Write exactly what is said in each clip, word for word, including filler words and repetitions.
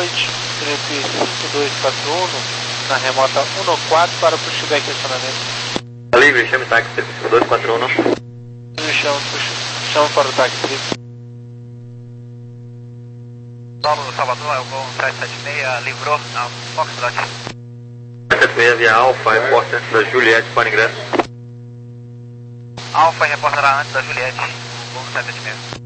noite, trip cinco dois quatro um, na remota um quatro para pushback e acionamento. Livre, chame táxi trip cinco dois quatro um. Chama, chama para o táxi trip. Paulo Salvador, é o voo sete sete seis, livrou na Foxtrot. sete sete seis via Alfa, repórter da Juliette para ingresso. Alfa reportará antes da Juliette, o voo sete sete seis.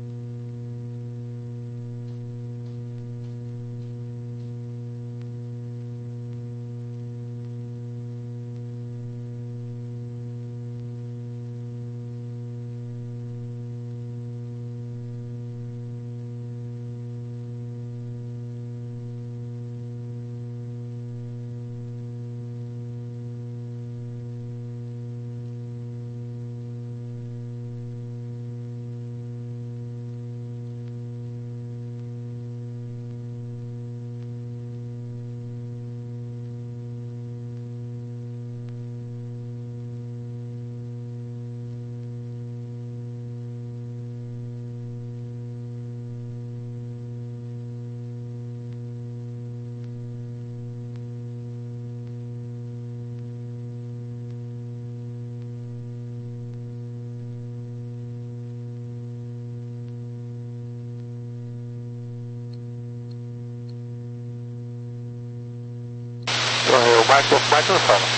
O Marco, o Marco não fala.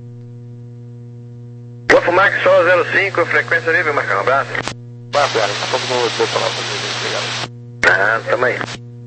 Golfo Marco Sol zero cinco, frequência livre, Marcão, um abraço. Vai, cara, estamos no outro falar pra vocês, obrigado. Ah, tamo aí.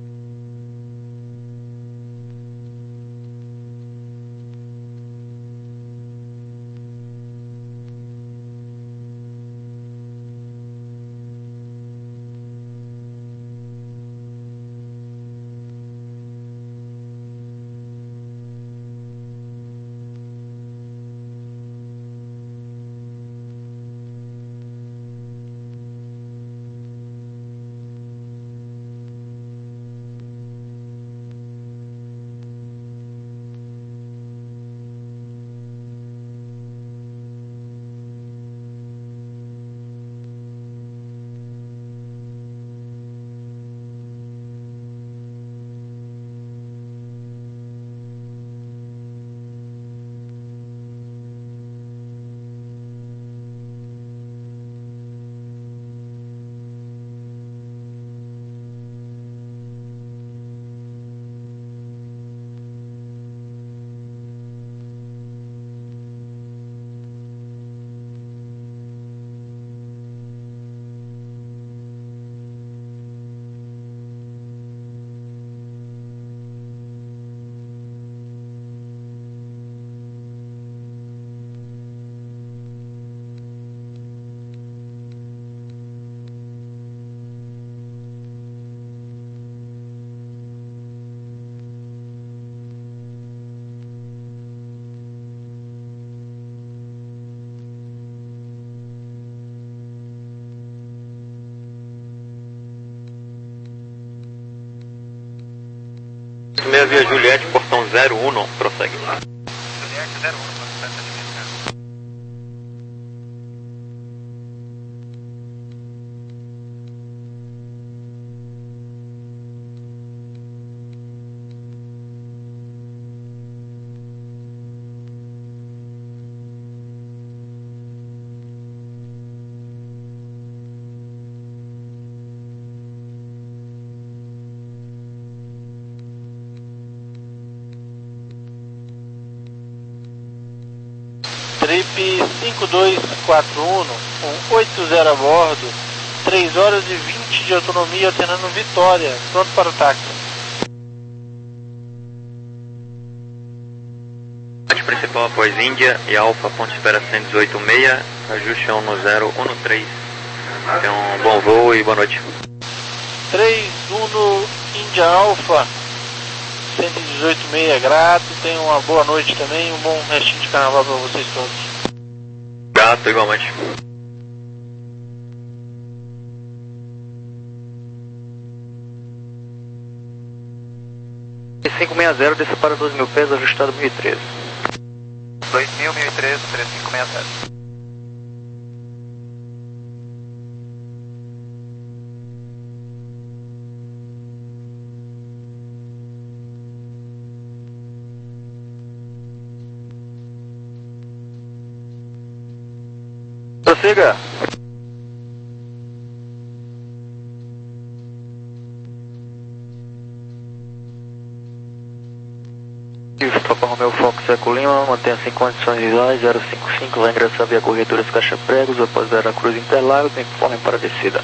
Meia via Juliette, portão zero um, prossegue. Juliette zero um, sete sete seis. Trip cinco dois quatro um, com oito zero a bordo, três horas e vinte de autonomia, alternando Vitória, pronto para o táxi. Ponte principal após Índia e Alfa, ponte espera cento e dezoito seis, ajuste no zero um três. Tenha um bom voo e boa noite. três um Índia Alfa, cento e dezoito seis, grato, tenha uma boa noite também, um bom restinho de carnaval para vocês todos. Grato, igualmente. cinco seis zero, desça para doze mil pés, ajustado mil e treze. dois mil, mil e treze, três cinco seis zero. prossiga. Papa Romeo Fox Eco Lima, mantenha-se em condições visuais, zero cinco cinco, vai ingressar via correturas Caixa Pregos, após Veracruz Interlagos, informe para a descida.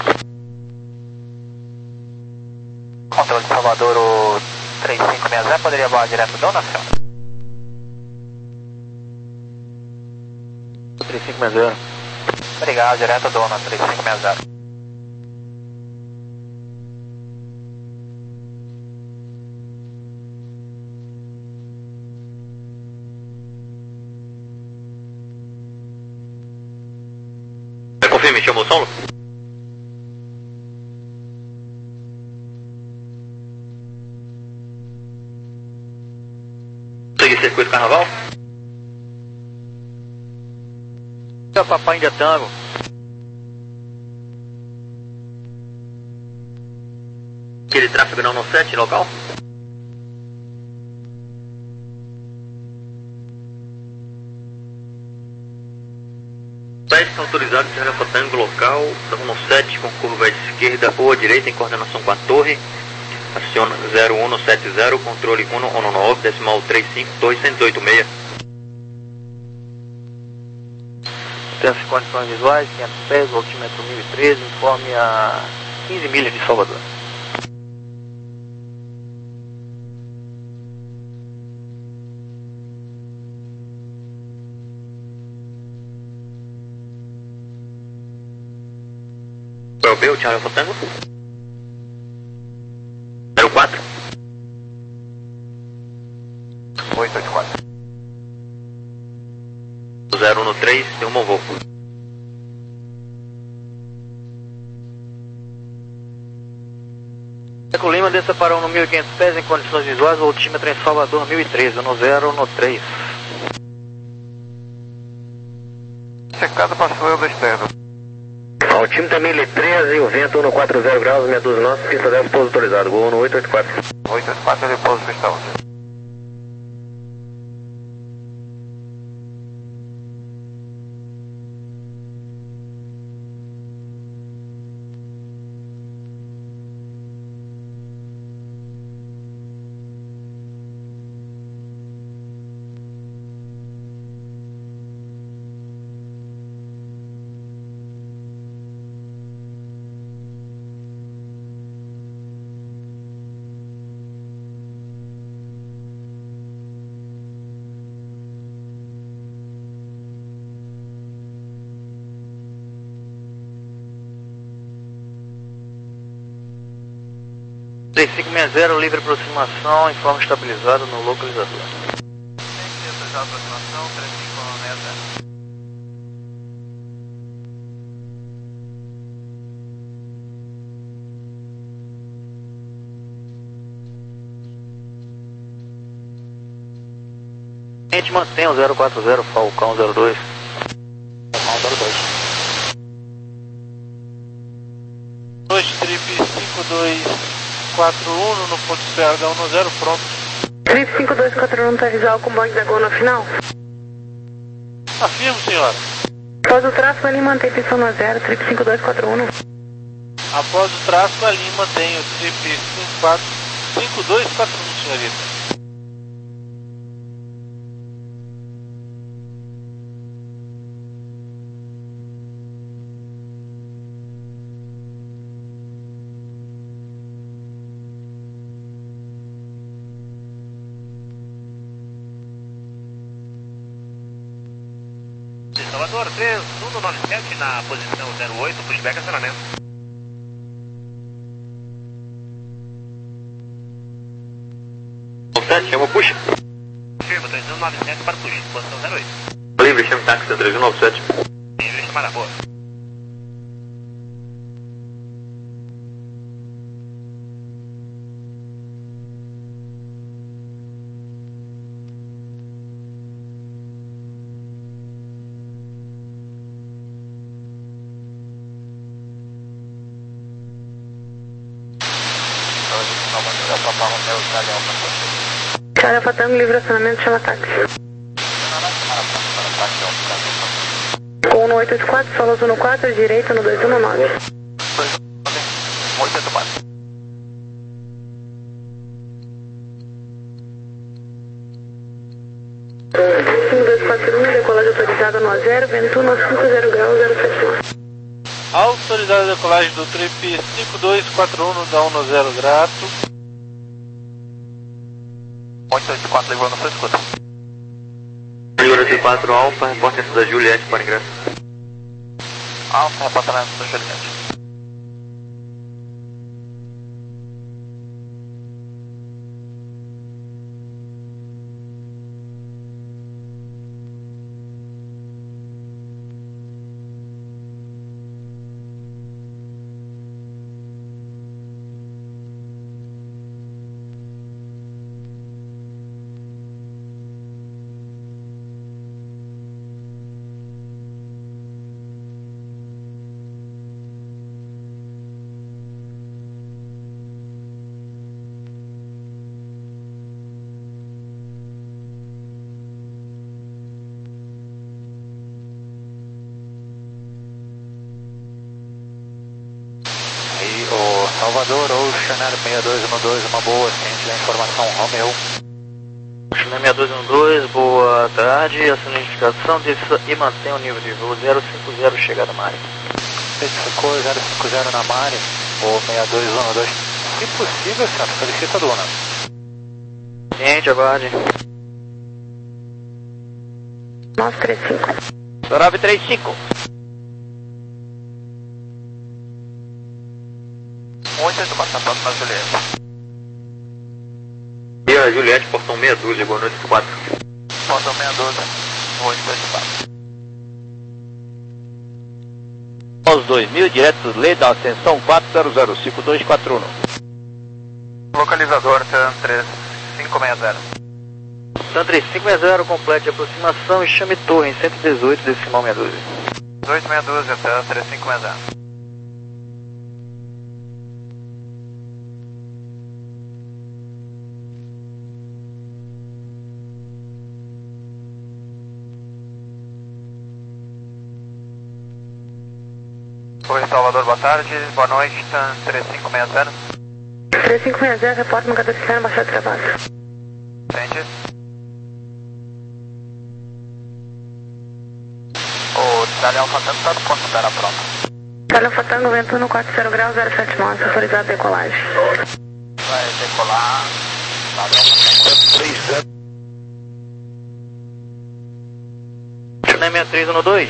Controle de Salvador, o três cinco seis zero, poderia voar direto Dona, senhor? três cinco seis zero. Obrigado, direto Dona, três cinco seis zero. Confirme, chamou o solo? Segue circuito Carnaval? Papai India Tango. Aquele tráfego não no sete local? Pés autorizados de Alfa Tango local, no sete com curva à esquerda ou à direita em coordenação com a torre. Aciona zero um sete zero, controle um um nove, decimal três cinco dois um zero oito seis. Tem as condições visuais, quinhentos pés, altímetro mil e treze, informe a quinze milhas de Salvador. Qual é o B, o Charlie Alfa Tango? zero quatro. oito oito quatro. zero um três, tem um bom voo. Eco Lima, desça para um mil e quinhentos pés em condições visuais, altímetro em Salvador mil e treze, no zero um três. Checada passou eu da externa. Altímetro mil e treze, o vento um quatro zero graus, meia dúzia nossa, pista dez, pouso autorizado, gol no oito oito quatro. oito oito quatro, ele pouso pistão. três cinco seis zero, livre aproximação, informe estabilizado no localizador. Autorizado aproximação, três cinco seis zero. A gente mantém o zero quatro zero, Falcão zero dois. Falcão zero dois. Noite, trip cinco dois quatro um no ponto P H um zero, pronto. Trip cinco dois quatro um tá visual com banco da Gol no final? Afirmo, senhora. Após o tráfego ali mantém pistão no zero, trip cinco dois quatro um. Após o tráfego ali mantém o trip cinco dois quatro um, senhorita. Salvador, três um nove sete na posição zero oito, pushback acionamento. sete, chama o push. Firma, três um nove sete para push, posição zero oito. Livre, chama o táxi três um nove sete. Livre, chamada boa. Salvador, é o Papa Romeo, Charlie Alfa Tango. Charlie Alfa Tango, livre acionamento, chama táxi. Não, não, chamada pronta para táxi, Com no oito oito quatro, solos um quatro, direita no dois um nove. oito oito quatro. cinco dois quatro um, decolagem autorizada no A zero, vento no cinco zero graus, zero sete nove. Autorizada a decolagem do trip cinco dois quatro um, da um no zero, grato. oito oito quatro, levou na sua escuta. Brasil quatro Alfa, reporte da Juliette para ingresso. Alfa, reportamento da Juliette. Salvador, Ocean seis dois um dois, uma boa, ciente da informação, Romeo. Ocean seis dois um dois, boa tarde, assina a identificação desça e mantém o nível de voo zero cinco zero, chegada Mari. Especificou zero cinco zero na Mari, ou seis dois um dois, se possível, senhor, solicita a Duna. Ciente, aguarde. nove três cinco. nove três cinco. oito oito quatro, próxima Juliette. E a Juliette, portão meia dúzia, boa noite, quatro. Portão meia dúzia, oito oito quatro. Aos dois mil, direto lei da ascensão quatro zero zero cinco dois quatro um. Localizador, TAM três cinco seis zero. TAM três cinco seis zero, complete a aproximação e chame torre em cento e dezoito, decimal meia dúzia. dezoito meia dúzia, TAM três cinco seis zero. Oi, Salvador, boa tarde, boa noite, TAM três cinco seis zero. três cinco seis zero, reporta no cadenciano, baixar de trabalho. Sente. O Itália Alfa Tango está do ponto zero pronto. Itália Alfa Tango, vento no quatro zero graus, zero sete nove, autorizado a decolagem. Vai decolar, Itália Alfa Tango. seis três um dois.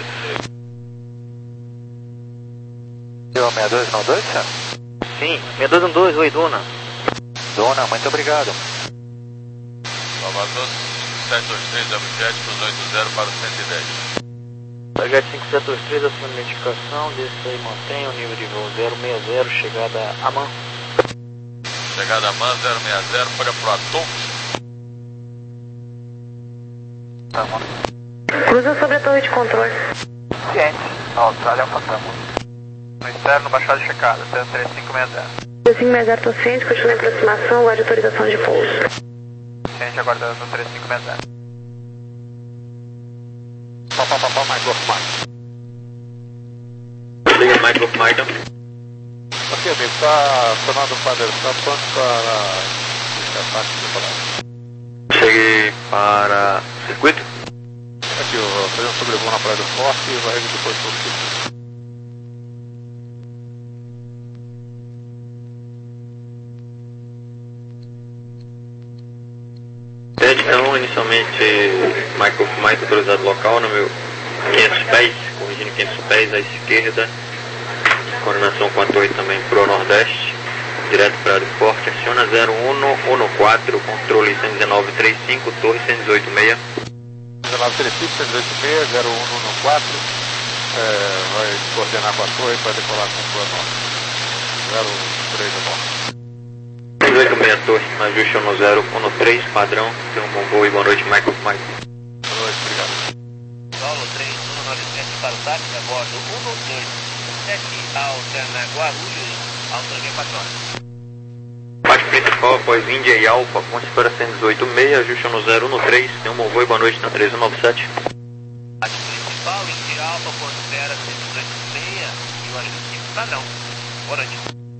seis dois um dois, senhor? Sim, seis dois um dois, oi, Duna. Dona, muito obrigado. Salvador sete dois três, Jet para oito zero para o cento e dez. Jet cinco sete dois três, assina a identificação, desça e mantém o nível de voo zero seis zero, chegada a Man. Chegada a Man zero seis zero, folha pro Atom. Cruza sobre a torre de controle. Ciente, Austrália Alfa Tango. No externo, baixada e checada, TAM três cinco seis zero. três cinco seis zero, estou ciente, continua em aproximação, guarde autorização de pouso. Ciente, aguardando no três cinco seis zero. Pá, pá, pá, pá, mais Golf Mike. Liga Mike Golf Mike. Ok, amigo, está sonando o padeiro, está pronto para esse ataque de decolagem. Cheguei para circuito. Aqui, eu vou fazer um sobrevoo na Praia do Forte e vai depois para o circuito. Então, inicialmente, Michael Mike, autorizado local, número quinhentos pés, corrigindo quinhentos pés à esquerda, coordenação com a torre também pro nordeste, direto para o aeroporto, aciona zero um um quatro, controle cento e dezenove trinta e cinco, torre cento e dezoito seis. dezenove trinta e cinco, cento e dezoito seis, zero um um quatro, é, vai coordenar com a torre para decolar com o plano zero três a norte. dezoito seis torre, ajuste no zero um três, padrão, tem um bom voo e boa noite, Michael Mike. Boa noite, obrigado. Solo três um nove sete para o táxi a bordo um dois sete, alterna Guarulhos, autonomia quatro horas. Parte principal após Índia e Alfa, ponte para cento e dezoito seis, ajuste no zero um três, tem um bom voo e boa noite na três um nove sete. Parte principal, Índia Alfa, ponto Tá não. Boa noite.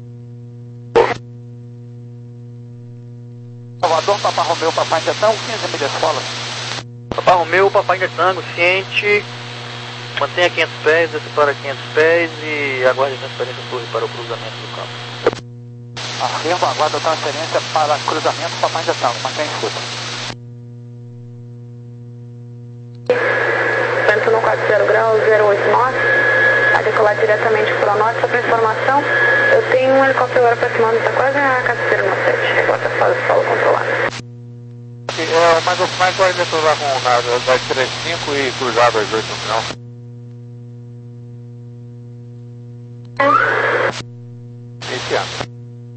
Salvador, Papa Romeu, Papai Tetão, quinze milhas sola. Papai Romeu, Papai India Tango, ciente, mantenha quinhentos pés, desça para quinhentos pés e aguarde a transferência torre para o cruzamento do campo. Afirma, aguarda a transferência para cruzamento Papai India Tango, mantenha escuta. Vento no quatro zero graus, zero oito nós, a decolar diretamente para o norte. Só para informação, eu tenho um helicóptero agora aproximando, está quase a casa zero nove sete, agora faz o solo controlado. É, mas o Mike vai cruzar com nada, vai três cinco e cruzar dois oito no final. Iniciando.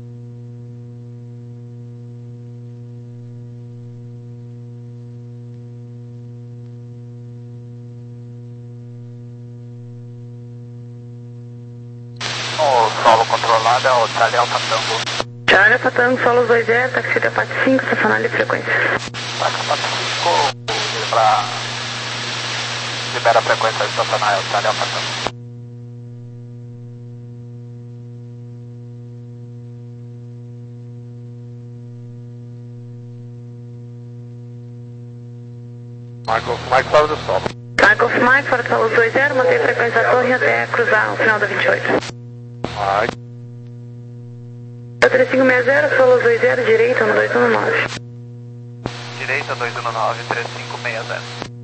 O solo controlado é o Charlie Alpha Tango. Charlie Alpha Tango, solo dois zero, taxi da parte cinco, estacionário de frequência. Taxa parte cinco, para libera a frequência estacionária, Charlie Alpha Tango. Michael, Mike fora do solo. Michael Mike, fora do solo dois zero, mantém a frequência da torre até cruzar o final da vinte e oito. Mike. três cinco seis zero, solo dois zero, direita, um dois um nove. Direita dois um nove, três cinco seis zero.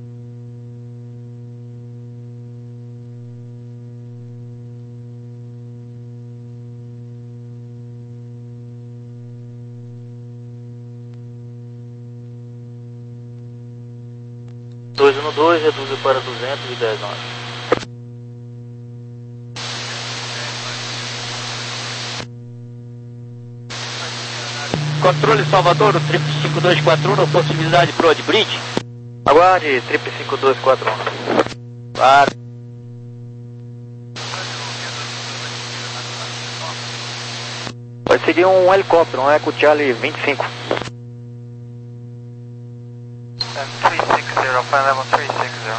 dois um dois, reduziu para duzentos e dez nós. Controle Salvador, o triplo cinco dois quatro um, possibilidade pro de bridge. Aguarde, triplo cinco dois quatro um. Para. Vai seguir um helicóptero, um Eco Charlie vinte e cinco. três seis zero, flight level três seis zero.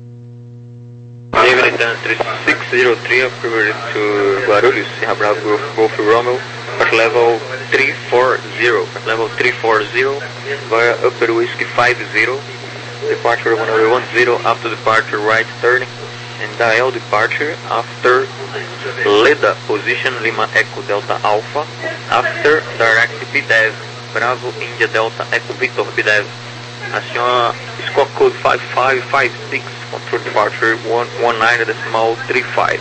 David three six zero three, approval to Guarulhos, Sierra Bravo, Golf, Golf Romeo, flight level three four zero, flight level three four zero, via Upper Whiskey five zero, departure one zero one zero, after departure right turning, and dial departure after Leda, position Lima Echo Delta Alpha, after direct B D E V, Bravo India Delta Echo Victor B D E V. Aciona squawk code five five five six, control departure one one nine decimal three five.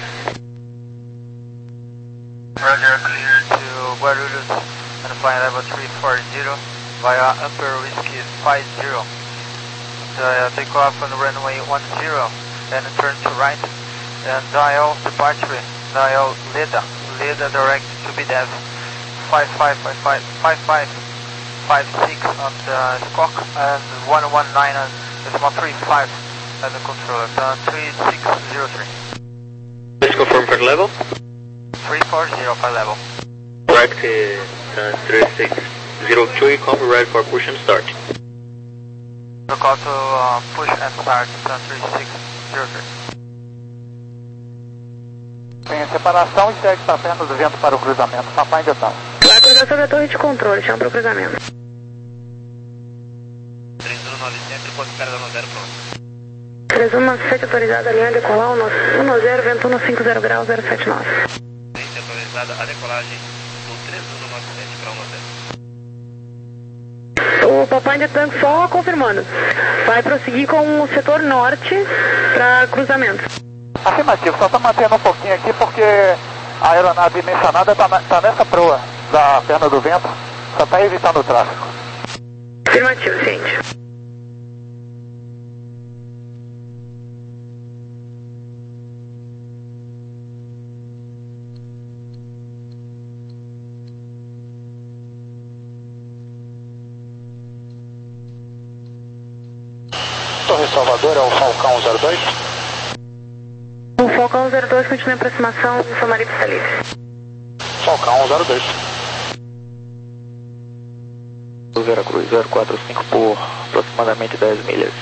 Roger, clear to Guarulhos and flight level three four zero via Upper Whiskey five zero. Uh, take off on runway one zero and turn to right and dial departure, dial Leda, Leda direct to B D E V five five five five five five five six on the squawk and one one nine on decimal three five at the controller, uh, three six zero three. Please confirm for level. three four zero for level. Direct uh, three six zero two, come ready for push and start. Call to uh, push and start, uh, three six zero three. Tem a separação e segue para perna do vento para o cruzamento. Papai ainda está. Vai cruzar sobre a torre de controle, chama para o cruzamento. três um nove sete, ponto carga no zero pronto. três um nove sete autorizada, a linha decolar, um zero, vento um cinco zero graus, zero sete nove. Ciência autorizada a decolagem do três um nove sete para um zero. O Papai India Tango só confirmando. Vai prosseguir com o setor norte para cruzamento. Afirmativo, só está mantendo um pouquinho aqui porque a aeronave mencionada está tá nessa proa da perna do vento, só está evitando o tráfego. Afirmativo, ciente. Torre Salvador, é o Falcão zero dois. O Falcão zero dois continua em aproximação, São Maria está livre. Falcão zero dois. Veracruz zero quatro cinco por aproximadamente dez milhas.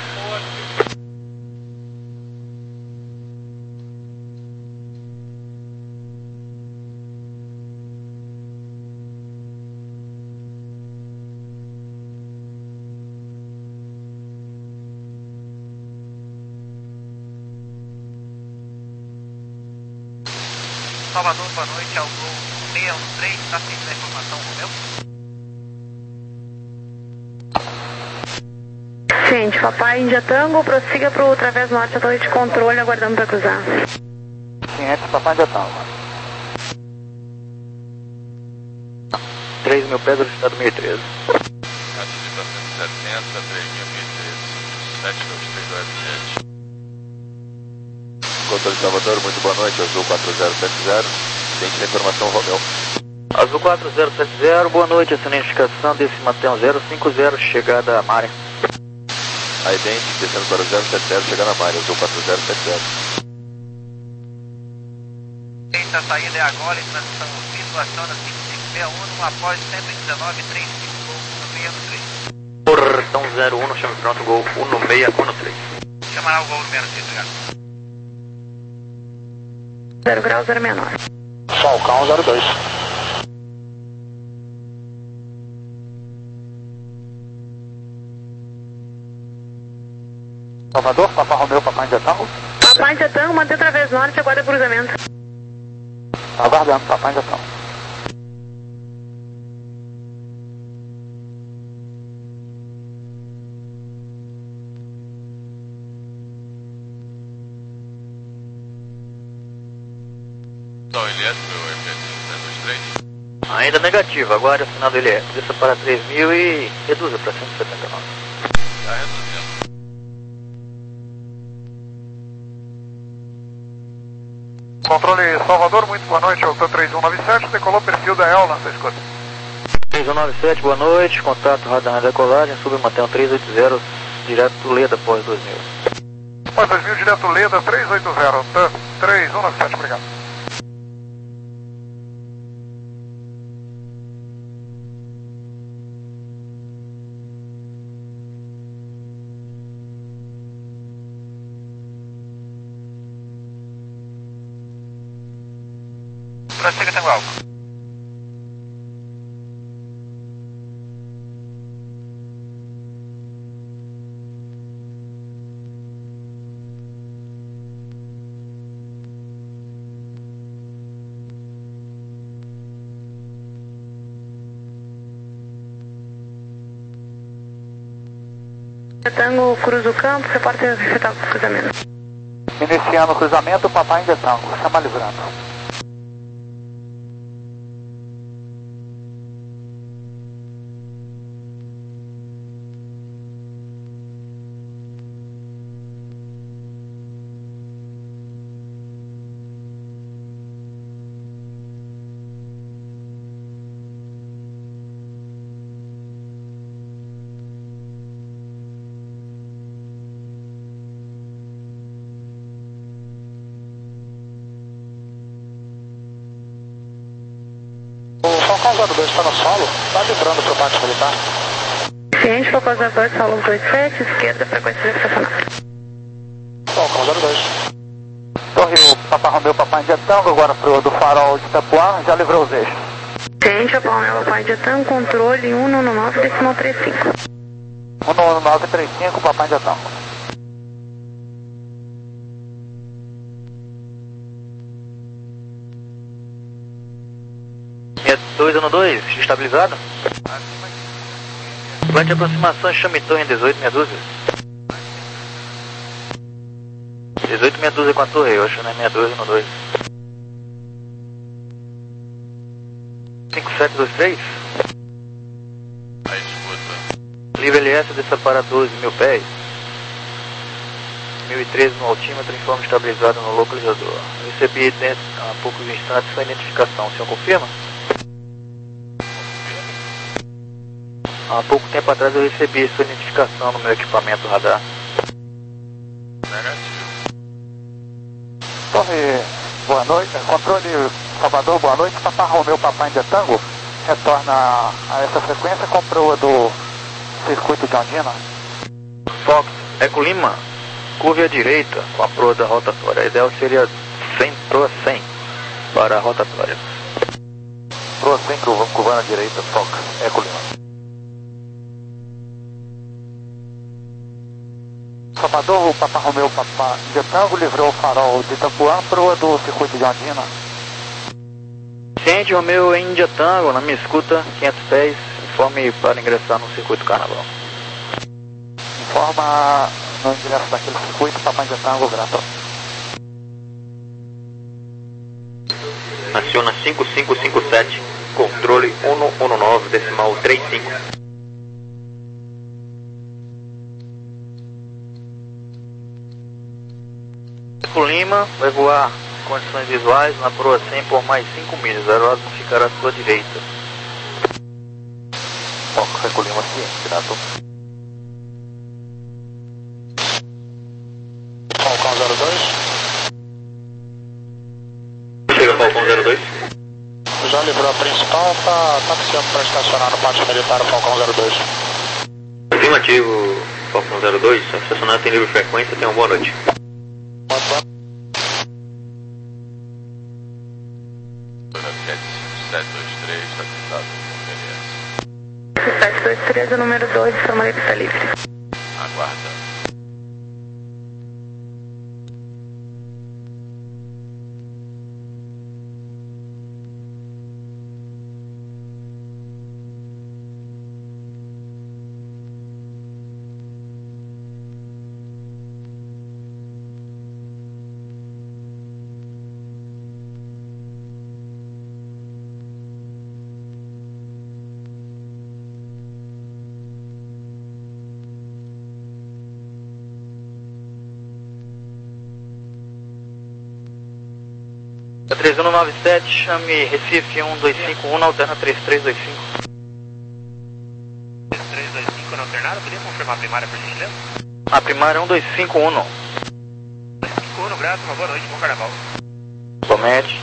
Salvador, boa noite, ao Gol seis um três, está seguindo a informação, Romeu? Gente, papai Índia Tango, prossiga para o Través Norte à torre de controle, aguardando para cruzar. Ciente, papai Índia Tango. três mil pés, velocidade mil e treze. Ativista cento e setenta, três mil e treze, sete dois três dois sete. Controle de Salvador, muito boa noite, Azul quatro zero sete zero, ciente da informação, Romeu. Azul quatro zero sete zero, boa noite, essa identificação desse mantém zero cinco zero, chegada a Mari. A idente, descendo para o zero sete zero, chegando a Mari, Azul quatro zero sete zero. A saída é agora em transição situação da cinco cinco seis um, após cento e dezenove, trinta e cinco, Gol um seis um três. Portão zero um, chame pronto, Gol um seis um três. Chamará o Gol número seis, obrigado. zero grau, zero menor. Falcão zero dois. Salvador, Papai Romeu, Papai Índia Tango. Papai Índia Tango, mantém Través Norte, aguarda cruzamento. Aguardando, Papai Índia Tango. Então, ele é do E P cento e três? Ainda negativo, agora é o final do L E. Desça para três mil e reduza para cento e setenta e nove. Está reduzindo. Controle Salvador, muito boa noite, Alta três um nove sete, decolou perfil da Elna, você escuta. três um nove sete, boa noite, contato radar na decolagem, sube mantém três oito zero, direto Leda após dois mil. Após dois mil, direto Leda, três oito zero, T três um nove sete, obrigado. Prossiga, Tango Alfa. Tango cruza o campo, reporta efetuado o cruzamento. Iniciando o cruzamento, Papai Índia Tango, chama livrando. O Falcão zero dois está no solo, está livrando para o bate militar. Ciente, Falcão zero dois, solo dois sete, esquerda, frequência estacionária. Falcão zero dois. Torre Papai Romeu, Papai Índia Tango, agora pro do farol de Itapuã, já livrou os eixos. Ciente, Papai Romeu, Papai Índia Tango, controle um nove nove, decimal trinta e cinco. um nove nove três cinco, Papai Índia Tango. dois um dois, estabilizado? Plante de aproximação, chame torre em dezoito, meia dúzia. dezoito, meia dúzia com a torre, eu acho, né? meia dúzia no dois. cinco sete dois três. Aí escuta. Livre L S, desça para doze mil pés. mil e treze no altímetro, informe estabilizado no localizador. Recebi dentro, há poucos instantes sua identificação, o senhor confirma? Há pouco tempo atrás eu recebi sua identificação no meu equipamento radar. Negativo. Torre, boa noite. Controle Salvador, boa noite. Papai Romeu, Papai Índia Tango, retorna a essa frequência com proa do circuito de Ondina. Fox, Eco Lima, curve à direita com a proa da rotatória. A ideal seria cem, proa cem para a rotatória. Proa cem, curvando à direita, Fox, Eco Lima. Salvador, o Papai Romeu, Papai Índia Tango, livrou o farol de Itapuã, proa do circuito de Ondina. Gente, Romeu Índia Tango, na minha escuta, quinhentos pés, informe para ingressar no circuito Carnaval. Informa no ingresso daquele circuito, Papai Índia Tango, grato. Aciona cinco cinco cinco sete, controle um um nove, decimal trinta e cinco. Eco Lima, vai voar em condições visuais na proa cem por mais cinco milhas, o aeródromo ficará à sua direita. Fox Eco Lima, ciente, grato. Falcão zero dois. Chega Falcão zero dois. Já livrou a principal, tá taxiando para estacionar no pátio militar Falcão zero dois. Afirmativo, Falcão zero dois, estacionado tem livre frequência, tenha uma boa noite. sete dois três, está tentado com conveniência. sete dois três, o número dois, informa que está livre. Aguarda. três um nove sete, chame Recife um dois cinco um, alterna três três dois cinco. três três dois cinco na alternada, podia confirmar a primária, por gentileza? A primária é um dois cinco um. dois cinco um, grato, uma boa noite, bom carnaval. Somente.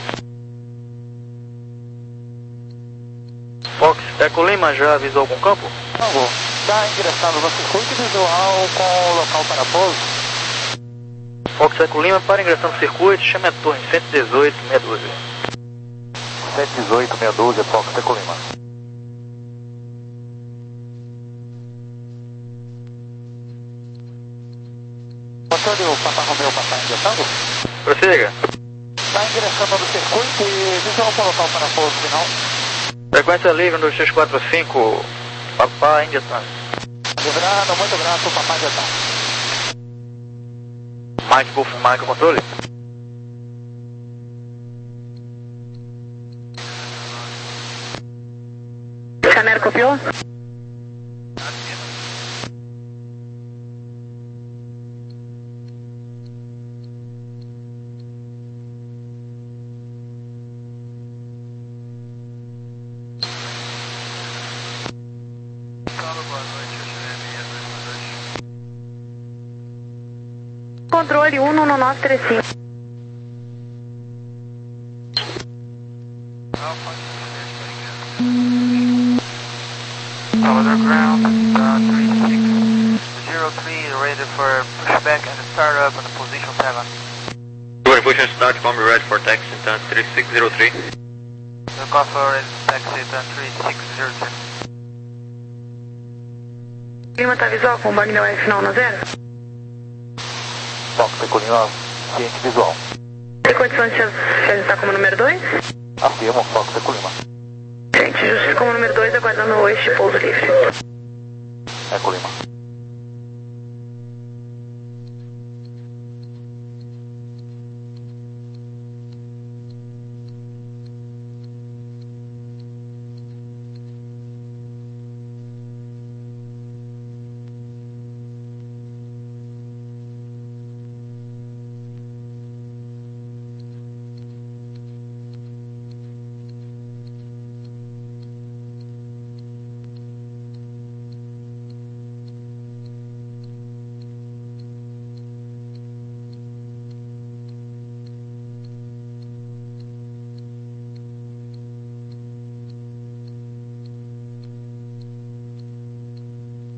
Fox, Eco Lima, já avisou algum campo? Tango, está ingressando no circuito visual com o local para pouso. Fox Eco Lima, para ingressar no circuito, chame a torre cento e dezoito, meia dúzia. cento e dezoito, meia dúzia, Fox Eco Lima. Controle o Papa Romeu, Papai Índia Tango. Prossiga. Está ingressando no circuito e visual com o local para pouso final. Frequência livre, um dois três quatro cinco, Papai Índia Tango. Livrando, muito grato, Papai Índia Tango. Mike Wolf, Mike, controle. Canero copiou? Controle um um nove três cinco. Other ground, uh, three six zero three, ready for pushback and startup on the position seven. Push and start, bomb ready for taxi, então three six zero three. The cost already taxi, then three six zero three. Lima tá visual com o Magneu F final no zero? Fox Eco Lima, ciente visual. Tem condições de se ajustar como número dois? Afirmo, Fox Eco Lima. Gente, justo como número dois, aguardando o oeste pouso livre. Eco Lima.